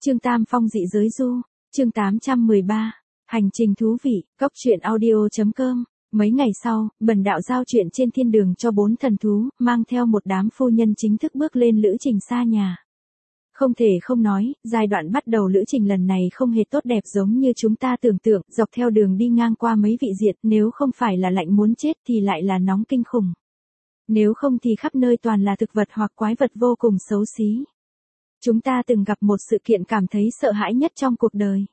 Chương Tam Phong dị giới du, chương 813, hành trình thú vị, cóc truyện audio.com. Mấy ngày sau, bần đạo giao chuyện trên thiên đường cho 4 thần thú, mang theo một đám phu nhân chính thức bước lên lữ trình xa nhà. Không thể không nói, giai đoạn bắt đầu lữ trình lần này không hề tốt đẹp giống như chúng ta tưởng tượng, dọc theo đường đi ngang qua mấy vị diệt, nếu không phải là lạnh muốn chết thì lại là nóng kinh khủng. Nếu không thì khắp nơi toàn là thực vật hoặc quái vật vô cùng xấu xí. Chúng ta từng gặp một sự kiện cảm thấy sợ hãi nhất trong cuộc đời.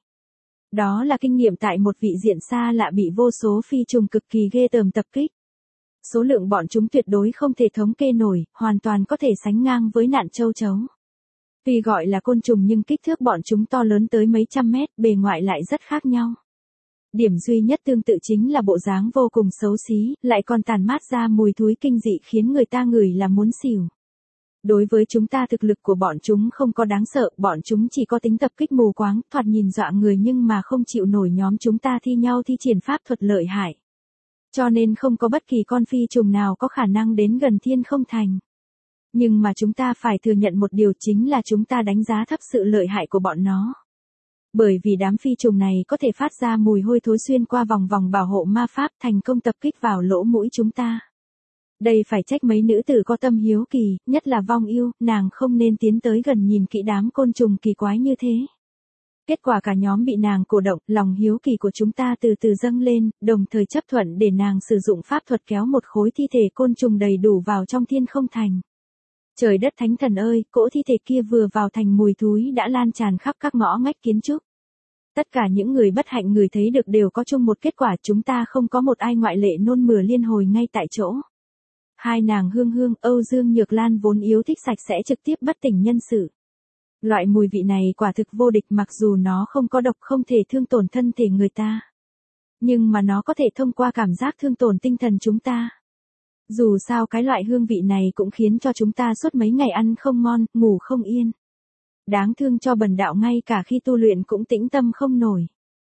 Đó là kinh nghiệm tại một vị diện xa lạ bị vô số phi trùng cực kỳ ghê tởm tập kích. Số lượng bọn chúng tuyệt đối không thể thống kê nổi, hoàn toàn có thể sánh ngang với nạn châu chấu. Tuy gọi là côn trùng nhưng kích thước bọn chúng to lớn tới mấy trăm mét, bề ngoài lại rất khác nhau. Điểm duy nhất tương tự chính là bộ dáng vô cùng xấu xí, lại còn tàn mát ra mùi thúi kinh dị khiến người ta ngửi là muốn xỉu. Đối với chúng ta thực lực của bọn chúng không có đáng sợ, bọn chúng chỉ có tính tập kích mù quáng, thoạt nhìn dọa người nhưng mà không chịu nổi nhóm chúng ta thi nhau thi triển pháp thuật lợi hại. Cho nên không có bất kỳ con phi trùng nào có khả năng đến gần Thiên Không Thành. Nhưng mà chúng ta phải thừa nhận một điều chính là chúng ta đánh giá thấp sự lợi hại của bọn nó. Bởi vì đám phi trùng này có thể phát ra mùi hôi thối xuyên qua vòng vòng bảo hộ ma pháp thành công tập kích vào lỗ mũi chúng ta. Đây phải trách mấy nữ tử có tâm hiếu kỳ, nhất là Vong Yêu, nàng không nên tiến tới gần nhìn kỹ đám côn trùng kỳ quái như thế. Kết quả cả nhóm bị nàng cổ động, lòng hiếu kỳ của chúng ta từ từ dâng lên, đồng thời chấp thuận để nàng sử dụng pháp thuật kéo một khối thi thể côn trùng đầy đủ vào trong Thiên Không Thành. Trời đất thánh thần ơi, cỗ thi thể kia vừa vào thành mùi thúi đã lan tràn khắp các ngõ ngách kiến trúc. Tất cả những người bất hạnh người thấy được đều có chung một kết quả, chúng ta không có một ai ngoại lệ nôn mửa liên hồi ngay tại chỗ. Hai nàng Hương Hương, Âu Dương Nhược Lan vốn yếu thích sạch sẽ trực tiếp bất tỉnh nhân sự. Loại mùi vị này quả thực vô địch, mặc dù nó không có độc, không thể thương tổn thân thể người ta. Nhưng mà nó có thể thông qua cảm giác thương tổn tinh thần chúng ta. Dù sao cái loại hương vị này cũng khiến cho chúng ta suốt mấy ngày ăn không ngon, ngủ không yên. Đáng thương cho bần đạo ngay cả khi tu luyện cũng tĩnh tâm không nổi.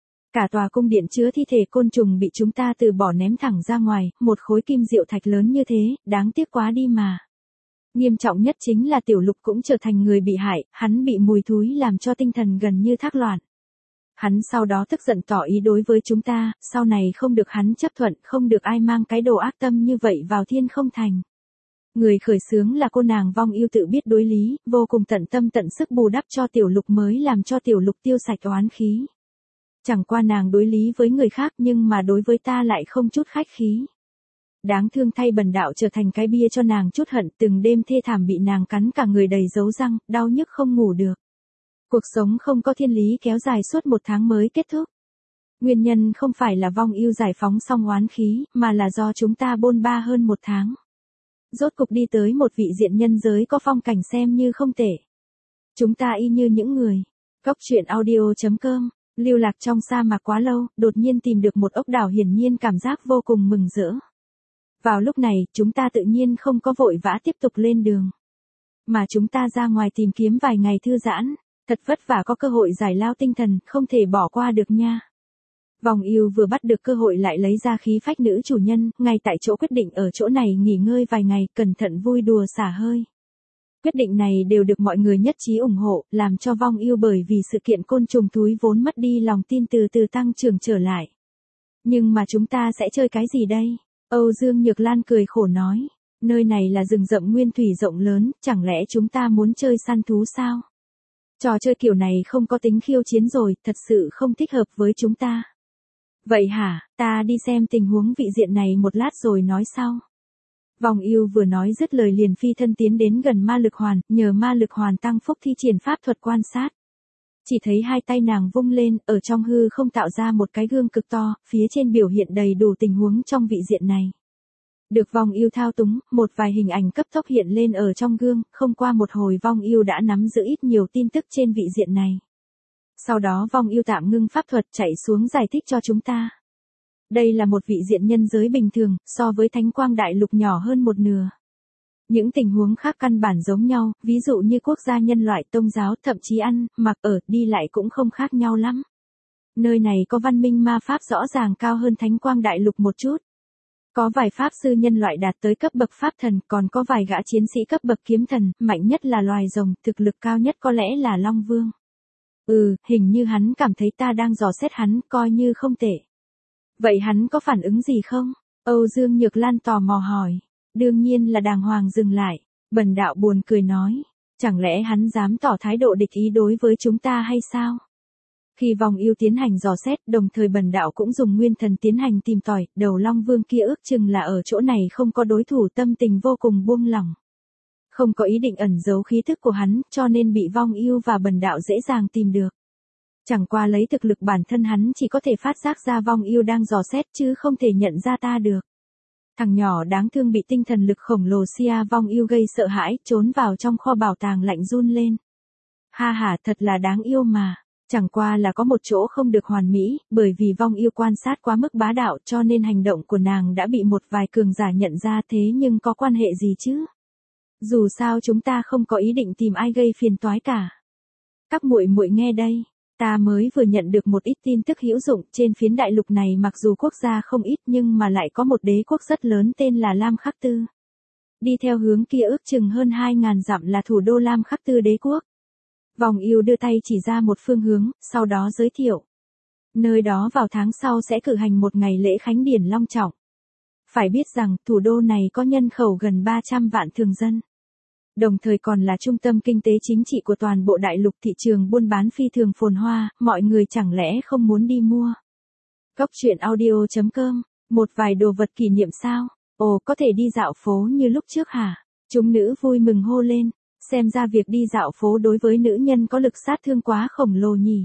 Cả tòa cung điện chứa thi thể côn trùng bị chúng ta từ bỏ ném thẳng ra ngoài, một khối kim diệu thạch lớn như thế, đáng tiếc quá đi mà. Nghiêm trọng nhất chính là Tiểu Lục cũng trở thành người bị hại, hắn bị mùi thúi làm cho tinh thần gần như thác loạn. Hắn sau đó tức giận tỏ ý đối với chúng ta, sau này không được hắn chấp thuận, không được ai mang cái đồ ác tâm như vậy vào Thiên Không Thành. Người khởi xướng là cô nàng Vong Yêu tự biết đối lý, vô cùng tận tâm tận sức bù đắp cho Tiểu Lục mới làm cho Tiểu Lục tiêu sạch oán khí. Chẳng qua nàng đối lý với người khác nhưng mà đối với ta lại không chút khách khí. Đáng thương thay bần đạo trở thành cái bia cho nàng chút hận, từng đêm thê thảm bị nàng cắn cả người đầy dấu răng, đau nhức không ngủ được. Cuộc sống không có thiên lý kéo dài suốt 1 tháng mới kết thúc. Nguyên nhân không phải là Vong Yêu giải phóng xong oán khí, mà là do chúng ta bôn ba hơn 1 tháng. Rốt cục đi tới một vị diện nhân giới có phong cảnh xem như không tệ. Chúng ta y như những người. Cóc truyện audio.com. Lưu lạc trong sa mạc quá lâu, đột nhiên tìm được một ốc đảo, hiển nhiên cảm giác vô cùng mừng rỡ. Vào lúc này, chúng ta tự nhiên không có vội vã tiếp tục lên đường. Mà chúng ta ra ngoài tìm kiếm vài ngày thư giãn, thật vất vả có cơ hội giải lao tinh thần, không thể bỏ qua được nha. Vong Yêu vừa bắt được cơ hội lại lấy ra khí phách nữ chủ nhân, ngay tại chỗ quyết định ở chỗ này nghỉ ngơi vài ngày, cẩn thận vui đùa xả hơi. Quyết định này đều được mọi người nhất trí ủng hộ, làm cho Vong Yêu bởi vì sự kiện côn trùng thúi vốn mất đi lòng tin từ từ tăng trưởng trở lại. Nhưng mà chúng ta sẽ chơi cái gì đây? Âu Dương Nhược Lan cười khổ nói, nơi này là rừng rậm nguyên thủy rộng lớn, chẳng lẽ chúng ta muốn chơi săn thú sao? Trò chơi kiểu này không có tính khiêu chiến rồi, thật sự không thích hợp với chúng ta. Vậy hả, ta đi xem tình huống vị diện này một lát rồi nói sau. Vong Yêu vừa nói dứt lời liền phi thân tiến đến gần ma lực hoàn, nhờ ma lực hoàn tăng phúc thi triển pháp thuật quan sát. Chỉ thấy hai tay nàng vung lên, ở trong hư không tạo ra một cái gương cực to, phía trên biểu hiện đầy đủ tình huống trong vị diện này. Được Vong Yêu thao túng, một vài hình ảnh cấp tốc hiện lên ở trong gương, không qua một hồi Vong Yêu đã nắm giữ ít nhiều tin tức trên vị diện này. Sau đó Vong Yêu tạm ngưng pháp thuật chạy xuống giải thích cho chúng ta. Đây là một vị diện nhân giới bình thường, so với Thánh Quang Đại Lục nhỏ hơn 1/2. Những tình huống khác căn bản giống nhau, ví dụ như quốc gia nhân loại, tôn giáo, thậm chí ăn, mặc ở, đi lại cũng không khác nhau lắm. Nơi này có văn minh ma pháp rõ ràng cao hơn Thánh Quang Đại Lục một chút. Có vài pháp sư nhân loại đạt tới cấp bậc pháp thần, còn có vài gã chiến sĩ cấp bậc kiếm thần, mạnh nhất là loài rồng, thực lực cao nhất có lẽ là Long Vương. Hình như hắn cảm thấy ta đang dò xét hắn, coi như không tệ. Vậy hắn có phản ứng gì không? Âu Dương Nhược Lan tò mò hỏi. Đương nhiên là đàng hoàng dừng lại. Bần đạo buồn cười nói. Chẳng lẽ hắn dám tỏ thái độ địch ý đối với chúng ta hay sao? Khi vong yêu tiến hành dò xét, đồng thời bần đạo cũng dùng nguyên thần tiến hành tìm tòi, đầu Long Vương kia ước chừng là ở chỗ này không có đối thủ, tâm tình vô cùng buông lỏng. Không có ý định ẩn giấu khí thức của hắn, cho nên bị vong yêu và bần đạo dễ dàng tìm được. Chẳng qua lấy thực lực bản thân hắn chỉ có thể phát giác ra vong yêu đang dò xét chứ không thể nhận ra ta được. Thằng nhỏ đáng thương bị tinh thần lực khổng lồ Sia vong yêu gây sợ hãi, trốn vào trong kho bảo tàng lạnh run lên. Ha ha, thật là đáng yêu mà. Chẳng qua là có một chỗ không được hoàn mỹ, bởi vì vong yêu quan sát quá mức bá đạo cho nên hành động của nàng đã bị một vài cường giả nhận ra, thế nhưng có quan hệ gì chứ? Dù sao chúng ta không có ý định tìm ai gây phiền toái cả. Các muội muội nghe đây, ta mới vừa nhận được một ít tin tức hữu dụng, trên phiến đại lục này mặc dù quốc gia không ít nhưng mà lại có một đế quốc rất lớn tên là Lam Khắc Tư. Đi theo hướng kia ước chừng hơn 2.000 dặm là thủ đô Lam Khắc Tư đế quốc. Vong yêu đưa tay chỉ ra một phương hướng, sau đó giới thiệu. Nơi đó vào tháng sau sẽ cử hành một ngày lễ khánh điển long trọng. Phải biết rằng thủ đô này có nhân khẩu gần 300 vạn thường dân. Đồng thời còn là trung tâm kinh tế chính trị của toàn bộ đại lục, thị trường buôn bán phi thường phồn hoa, mọi người chẳng lẽ không muốn đi mua. Góc truyện audio.com, một vài đồ vật kỷ niệm sao? Ồ, có thể đi dạo phố như lúc trước hả? Chúng nữ vui mừng hô lên. Xem ra việc đi dạo phố đối với nữ nhân có lực sát thương quá khổng lồ nhỉ.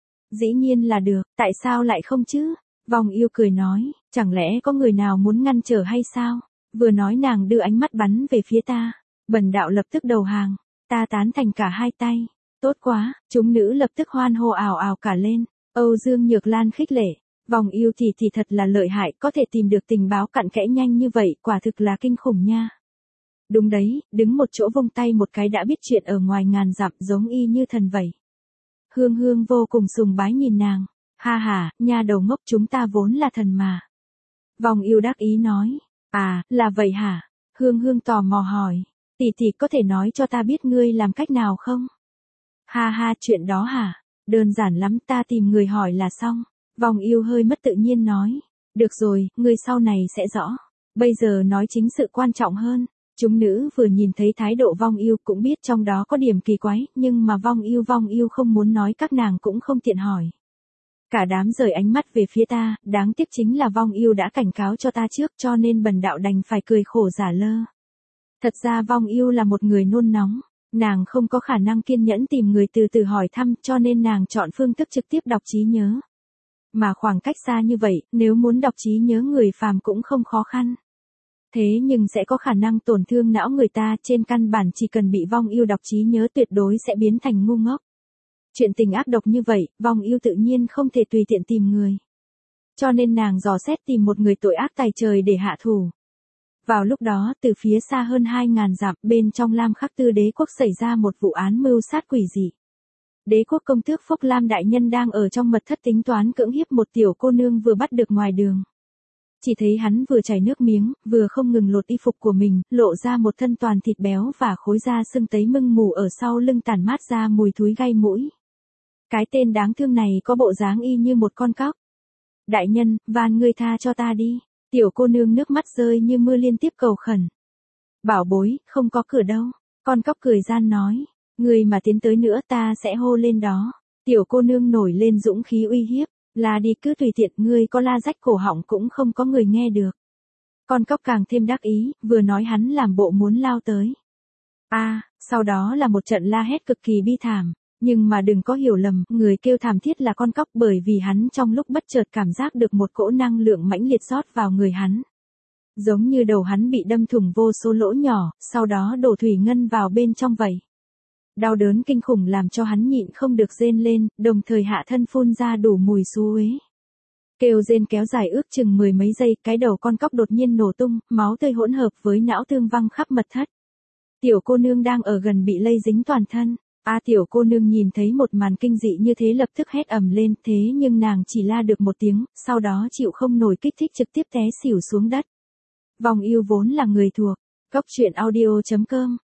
Dĩ nhiên là được, tại sao lại không chứ? Vong yêu cười nói, chẳng lẽ có người nào muốn ngăn trở hay sao? Vừa nói nàng đưa ánh mắt bắn về phía ta. Bần đạo lập tức đầu hàng, ta tán thành cả hai tay. Tốt quá, chúng nữ lập tức hoan hô ào ào cả lên. Âu Dương Nhược Lan khích lệ, vong yêu thì thật là lợi hại, có thể tìm được tình báo cặn kẽ nhanh như vậy, quả thực là kinh khủng nha. Đúng đấy, đứng một chỗ vung tay một cái đã biết chuyện ở ngoài ngàn dặm, giống y như thần vậy. Hương Hương vô cùng sùng bái nhìn nàng. Ha ha, nha đầu ngốc, chúng ta vốn là thần mà. Vong yêu đắc ý nói. À, là vậy hả? Hương Hương tò mò hỏi. Tỷ có thể nói cho ta biết ngươi làm cách nào không? Ha ha, chuyện đó hả? Đơn giản lắm, ta tìm người hỏi là xong. Vong yêu hơi mất tự nhiên nói. Được rồi, ngươi sau này sẽ rõ. Bây giờ nói chính sự quan trọng hơn. Chúng nữ vừa nhìn thấy thái độ vong yêu cũng biết trong đó có điểm kỳ quái, nhưng mà vong yêu không muốn nói, các nàng cũng không tiện hỏi. Cả đám rời ánh mắt về phía ta, đáng tiếc chính là vong yêu đã cảnh cáo cho ta trước cho nên bần đạo đành phải cười khổ giả lơ. Thật ra vong yêu là một người nôn nóng, nàng không có khả năng kiên nhẫn tìm người từ từ hỏi thăm cho nên nàng chọn phương thức trực tiếp đọc trí nhớ. Mà khoảng cách xa như vậy, nếu muốn đọc trí nhớ người phàm cũng không khó khăn. Thế nhưng sẽ có khả năng tổn thương não người ta, trên căn bản chỉ cần bị vong yêu đọc trí nhớ tuyệt đối sẽ biến thành ngu ngốc. Chuyện tình ác độc như vậy, vong yêu tự nhiên không thể tùy tiện tìm người. Cho nên nàng dò xét tìm một người tội ác tày trời để hạ thủ. Vào lúc đó, từ phía xa hơn 2.000 dặm, bên trong Lam Khắc Tư đế quốc xảy ra một vụ án mưu sát quỷ dị. Đế quốc công tước Phúc Lam đại nhân đang ở trong mật thất tính toán cưỡng hiếp một tiểu cô nương vừa bắt được ngoài đường. Chỉ thấy hắn vừa chảy nước miếng, vừa không ngừng lột y phục của mình, lộ ra một thân toàn thịt béo và khối da sưng tấy mưng mù ở sau lưng, tản mát ra mùi thúi gai mũi. Cái tên đáng thương này có bộ dáng y như một con cóc. Đại nhân, van ngươi tha cho ta đi. Tiểu cô nương nước mắt rơi như mưa liên tiếp cầu khẩn. Bảo bối, không có cửa đâu. Con cóc cười gian nói. Người mà tiến tới nữa ta sẽ hô lên đó. Tiểu cô nương nổi lên dũng khí uy hiếp. La đi, cứ tùy tiện, ngươi có la rách cổ họng cũng không có người nghe được. Con cóc càng thêm đắc ý, vừa nói hắn làm bộ muốn lao tới. Sau đó là một trận la hét cực kỳ bi thảm. Nhưng mà đừng có hiểu lầm, người kêu thảm thiết là con cóc, bởi vì hắn trong lúc bất chợt cảm giác được một cỗ năng lượng mãnh liệt rót vào người hắn. Giống như đầu hắn bị đâm thủng vô số lỗ nhỏ, sau đó đổ thủy ngân vào bên trong vậy. Đau đớn kinh khủng làm cho hắn nhịn không được rên lên, đồng thời hạ thân phun ra đủ mùi xú uế. Kêu rên kéo dài ước chừng 10 mấy giây, cái đầu con cóc đột nhiên nổ tung, máu tươi hỗn hợp với não tương văng khắp mật thất. Tiểu cô nương đang ở gần bị lây dính toàn thân. Tiểu cô nương nhìn thấy một màn kinh dị như thế lập tức hét ầm lên, thế nhưng nàng chỉ la được một tiếng, sau đó chịu không nổi kích thích trực tiếp té xỉu xuống đất. Vong yêu vốn là người thuộc. Góc truyện audio.com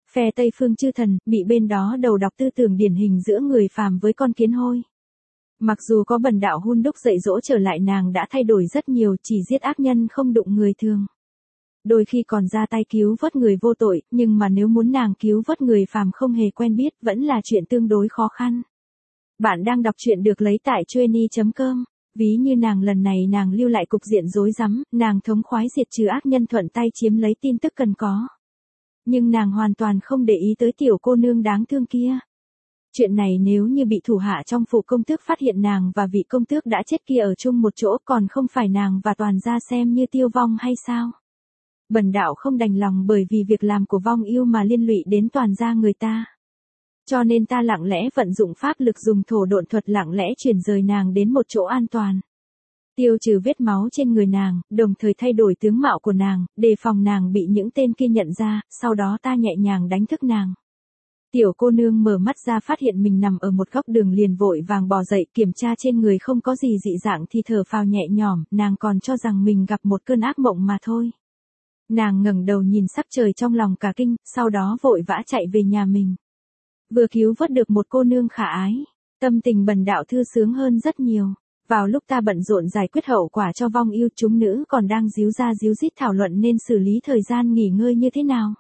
Phe Tây Phương chư thần, bị bên đó đầu đọc tư tưởng điển hình giữa người phàm với con kiến hôi. Mặc dù có bần đạo hun đúc dạy dỗ trở lại, nàng đã thay đổi rất nhiều, chỉ giết ác nhân không đụng người thường. Đôi khi còn ra tay cứu vớt người vô tội, nhưng mà nếu muốn nàng cứu vớt người phàm không hề quen biết, vẫn là chuyện tương đối khó khăn. Bạn đang đọc truyện được lấy tại Chueny.com. Ví như nàng lần này nàng lưu lại cục diện rối rắm, nàng thống khoái diệt trừ ác nhân, thuận tay chiếm lấy tin tức cần có. Nhưng nàng hoàn toàn không để ý tới tiểu cô nương đáng thương kia. Chuyện này nếu như bị thủ hạ trong phủ công tước phát hiện nàng và vị công tước đã chết kia ở chung một chỗ, còn không phải nàng và toàn gia xem như tiêu vong hay sao? Bần đạo không đành lòng bởi vì việc làm của vong yêu mà liên lụy đến toàn gia người ta. Cho nên ta lặng lẽ vận dụng pháp lực, dùng thổ độn thuật lặng lẽ chuyển rời nàng đến một chỗ an toàn. Tiêu trừ vết máu trên người nàng, đồng thời thay đổi tướng mạo của nàng, đề phòng nàng bị những tên kia nhận ra, sau đó ta nhẹ nhàng đánh thức nàng. Tiểu cô nương mở mắt ra phát hiện mình nằm ở một góc đường, liền vội vàng bò dậy, kiểm tra trên người không có gì dị dạng thì thở phào nhẹ nhõm, nàng còn cho rằng mình gặp một cơn ác mộng mà thôi. Nàng ngẩng đầu nhìn sắc trời trong lòng cả kinh, sau đó vội vã chạy về nhà mình. Vừa cứu vớt được một cô nương khả ái, tâm tình bần đạo thư sướng hơn rất nhiều. Vào lúc ta bận rộn giải quyết hậu quả cho vong yêu, chúng nữ còn đang díu ra díu dít thảo luận nên xử lý thời gian nghỉ ngơi như thế nào.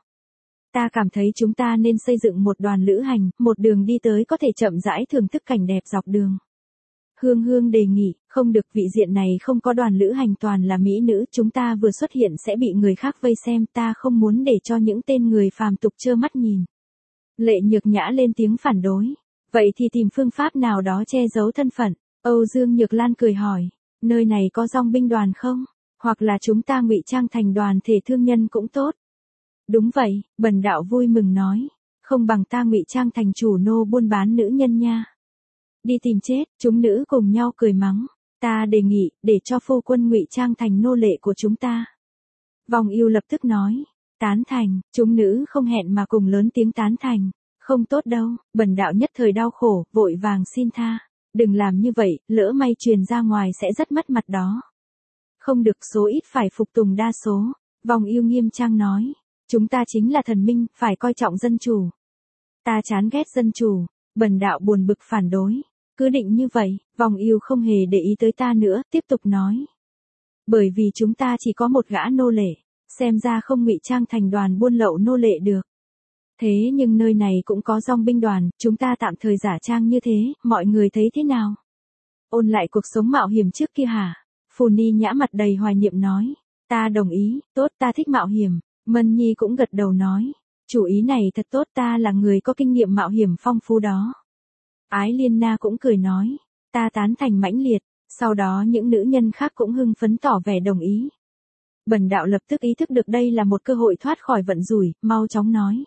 Ta cảm thấy chúng ta nên xây dựng một đoàn lữ hành, một đường đi tới có thể chậm rãi thưởng thức cảnh đẹp dọc đường. Hương Hương đề nghị, không được, vị diện này không có đoàn lữ hành, toàn là mỹ nữ, chúng ta vừa xuất hiện sẽ bị người khác vây xem, ta không muốn để cho những tên người phàm tục trơ mắt nhìn. Lệ Nhược Nhã lên tiếng phản đối. Vậy thì tìm phương pháp nào đó che giấu thân phận. Âu Dương Nhược Lan cười hỏi, nơi này có dòng binh đoàn không? Hoặc là chúng ta ngụy trang thành đoàn thể thương nhân cũng tốt. Đúng vậy, bần đạo vui mừng nói, không bằng ta ngụy trang thành chủ nô buôn bán nữ nhân nha. Đi tìm chết, chúng nữ cùng nhau cười mắng. Ta đề nghị, để cho phu quân ngụy trang thành nô lệ của chúng ta. Vong yêu lập tức nói, tán thành, chúng nữ không hẹn mà cùng lớn tiếng tán thành. Không tốt đâu, bần đạo nhất thời đau khổ, vội vàng xin tha. Đừng làm như vậy, lỡ may truyền ra ngoài sẽ rất mất mặt đó. Không được, số ít phải phục tùng đa số. Vong yêu nghiêm trang nói, chúng ta chính là thần minh, phải coi trọng dân chủ. Ta chán ghét dân chủ, bần đạo buồn bực phản đối. Cứ định như vậy, vong yêu không hề để ý tới ta nữa, tiếp tục nói. Bởi vì chúng ta chỉ có một gã nô lệ, xem ra không ngụy trang thành đoàn buôn lậu nô lệ được. Thế nhưng nơi này cũng có dòng binh đoàn, chúng ta tạm thời giả trang như thế, mọi người thấy thế nào? Ôn lại cuộc sống mạo hiểm trước kia hả? Phù Ni Nhã mặt đầy hoài niệm nói. Ta đồng ý, tốt, ta thích mạo hiểm. Mân Nhi cũng gật đầu nói. Chủ ý này thật tốt, ta là người có kinh nghiệm mạo hiểm phong phú đó. Ái Liên Na cũng cười nói. Ta tán thành mãnh liệt. Sau đó những nữ nhân khác cũng hưng phấn tỏ vẻ đồng ý. Bần đạo lập tức ý thức được đây là một cơ hội thoát khỏi vận rủi, mau chóng nói.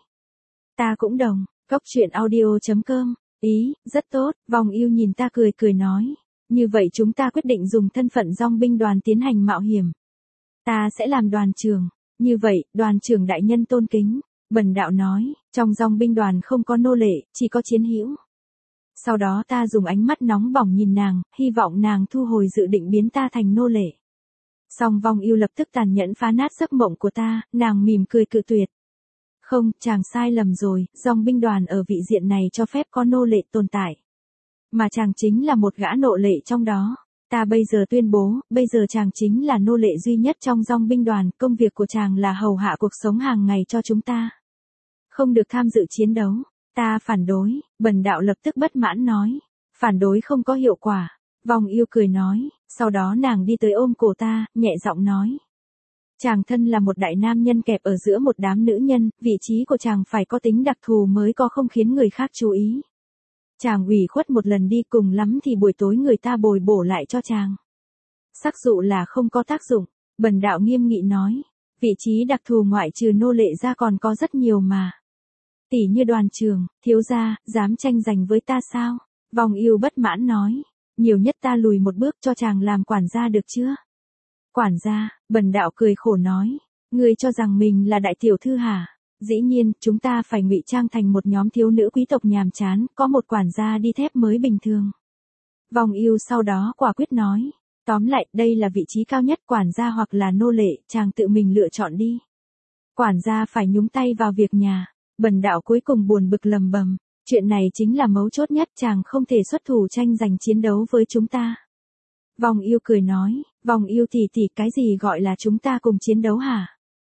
Ta cũng đồng, Cóc Truyện Audio.com, ý, rất tốt, vong yêu nhìn ta cười cười nói. Như vậy chúng ta quyết định dùng thân phận dòng binh đoàn tiến hành mạo hiểm. Ta sẽ làm đoàn trưởng, như vậy, đoàn trưởng đại nhân tôn kính. Bần đạo nói, trong dòng binh đoàn không có nô lệ, chỉ có chiến hữu. Sau đó ta dùng ánh mắt nóng bỏng nhìn nàng, hy vọng nàng thu hồi dự định biến ta thành nô lệ. Song vong yêu lập tức tàn nhẫn phá nát giấc mộng của ta, nàng mỉm cười cự tuyệt. Không, chàng sai lầm rồi, dòng binh đoàn ở vị diện này cho phép có nô lệ tồn tại. Mà chàng chính là một gã nô lệ trong đó. Ta bây giờ tuyên bố, bây giờ chàng chính là nô lệ duy nhất trong dòng binh đoàn, công việc của chàng là hầu hạ cuộc sống hàng ngày cho chúng ta. Không được tham dự chiến đấu. Ta phản đối, bần đạo lập tức bất mãn nói. Phản đối không có hiệu quả. Vong yêu cười nói, sau đó nàng đi tới ôm cổ ta, nhẹ giọng nói. Chàng thân là một đại nam nhân kẹp ở giữa một đám nữ nhân, vị trí của chàng phải có tính đặc thù mới có không khiến người khác chú ý. Chàng ủy khuất một lần đi, cùng lắm thì buổi tối người ta bồi bổ lại cho chàng. Sắc dụ là không có tác dụng, bần đạo nghiêm nghị nói. Vị trí đặc thù ngoại trừ nô lệ ra còn có rất nhiều mà. Tỷ như đoàn trưởng, thiếu gia, dám tranh giành với ta sao? Vong yêu bất mãn nói. Nhiều nhất ta lùi một bước cho chàng làm quản gia được chưa? Quản gia, bần đạo cười khổ nói. Ngươi cho rằng mình là đại tiểu thư hả? Dĩ nhiên, chúng ta phải ngụy trang thành một nhóm thiếu nữ quý tộc nhàm chán, có một quản gia đi thép mới bình thường. Vong yêu sau đó quả quyết nói. Tóm lại, đây là vị trí cao nhất, quản gia hoặc là nô lệ, chàng tự mình lựa chọn đi. Quản gia phải nhúng tay vào việc nhà. Bần đạo cuối cùng buồn bực lầm bầm, chuyện này chính là mấu chốt nhất, chàng không thể xuất thủ tranh giành chiến đấu với chúng ta. Vòng Yêu cười nói, Vòng Yêu tỷ tỷ, cái gì gọi là chúng ta cùng chiến đấu hả?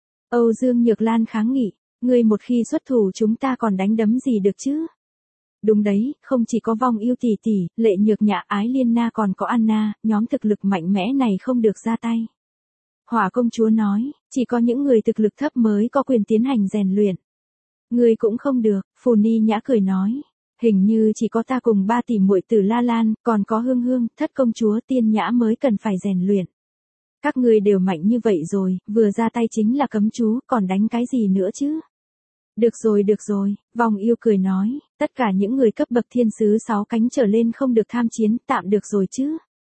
Âu Dương Nhược Lan kháng nghị, ngươi một khi xuất thủ chúng ta còn đánh đấm gì được chứ? Đúng đấy, không chỉ có Vong Yêu tỷ tỷ, Lệ Nhược Nhã, Ái Liên Na còn có Anna, nhóm thực lực mạnh mẽ này không được ra tay. Hỏa công chúa nói, chỉ có những người thực lực thấp mới có quyền tiến hành rèn luyện. Ngươi cũng không được, Phù Ni Nhã cười nói, hình như chỉ có ta cùng 3 tỷ muội Tử La Lan, còn có Hương Hương, Thất công chúa, Tiên Nhã mới cần phải rèn luyện. Các ngươi đều mạnh như vậy rồi, vừa ra tay chính là cấm chú, còn đánh cái gì nữa chứ? Được rồi, Vong Yêu cười nói, tất cả những người cấp bậc thiên sứ 6 cánh trở lên không được tham chiến, tạm được rồi chứ.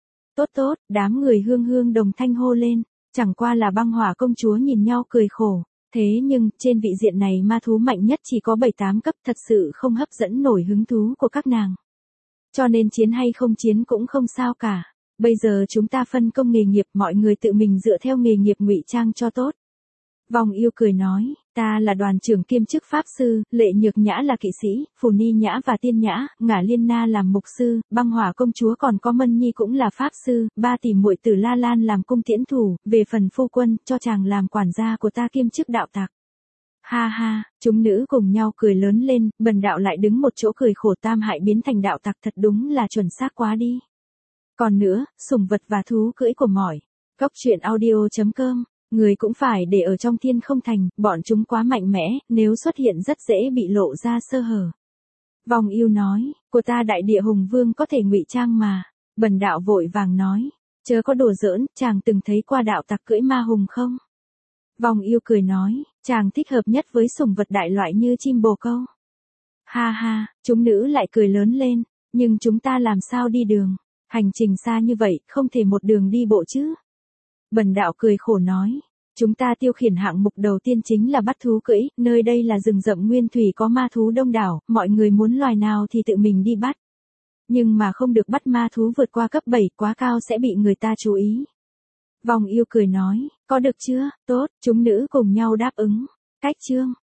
Tốt, đám người Hương Hương đồng thanh hô lên, chẳng qua là Băng Hỏa công chúa nhìn nhau cười khổ, thế nhưng, trên vị diện này ma thú mạnh nhất chỉ có 7-8 cấp, thật sự không hấp dẫn nổi hứng thú của các nàng. Cho nên chiến hay không chiến cũng không sao cả, bây giờ chúng ta phân công nghề nghiệp, mọi người tự mình dựa theo nghề nghiệp ngụy trang cho tốt. Vong Yêu cười nói, ta là đoàn trưởng kiêm chức pháp sư, Lệ Nhược Nhã là kỵ sĩ, Phù Ni Nhã và Tiên Nhã, Ngả Liên Na làm mục sư, Băng Hỏa công chúa còn có Mân Nhi cũng là pháp sư, 3 tỷ muội Tử La Lan làm cung tiễn thủ, về phần phu quân, cho chàng làm quản gia của ta kiêm chức đạo tặc. Ha ha, chúng nữ cùng nhau cười lớn lên, bần đạo lại đứng một chỗ cười khổ, tam hại biến thành đạo tặc thật đúng là chuẩn xác quá đi. Còn nữa, sủng vật và thú cưỡi của mỏi. Góc truyện audio.com, người cũng phải để ở trong thiên không thành, bọn chúng quá mạnh mẽ, nếu xuất hiện rất dễ bị lộ ra sơ hở. Vong Yêu nói, của ta Đại Địa Hùng Vương có thể ngụy trang mà. Bần đạo vội vàng nói, chớ có đùa giỡn, chàng từng thấy qua đạo tặc cưỡi ma hùng không? Vong Yêu cười nói, chàng thích hợp nhất với sủng vật đại loại như chim bồ câu. Ha ha, chúng nữ lại cười lớn lên, nhưng chúng ta làm sao đi đường? Hành trình xa như vậy, không thể một đường đi bộ chứ? Bần đạo cười khổ nói, chúng ta tiêu khiển hạng mục đầu tiên chính là bắt thú cưỡi, nơi đây là rừng rậm nguyên thủy có ma thú đông đảo, mọi người muốn loài nào thì tự mình đi bắt. Nhưng mà không được bắt ma thú vượt qua cấp 7, quá cao sẽ bị người ta chú ý. Vong Yêu cười nói, có được chưa? Tốt, chúng nữ cùng nhau đáp ứng. Cách chương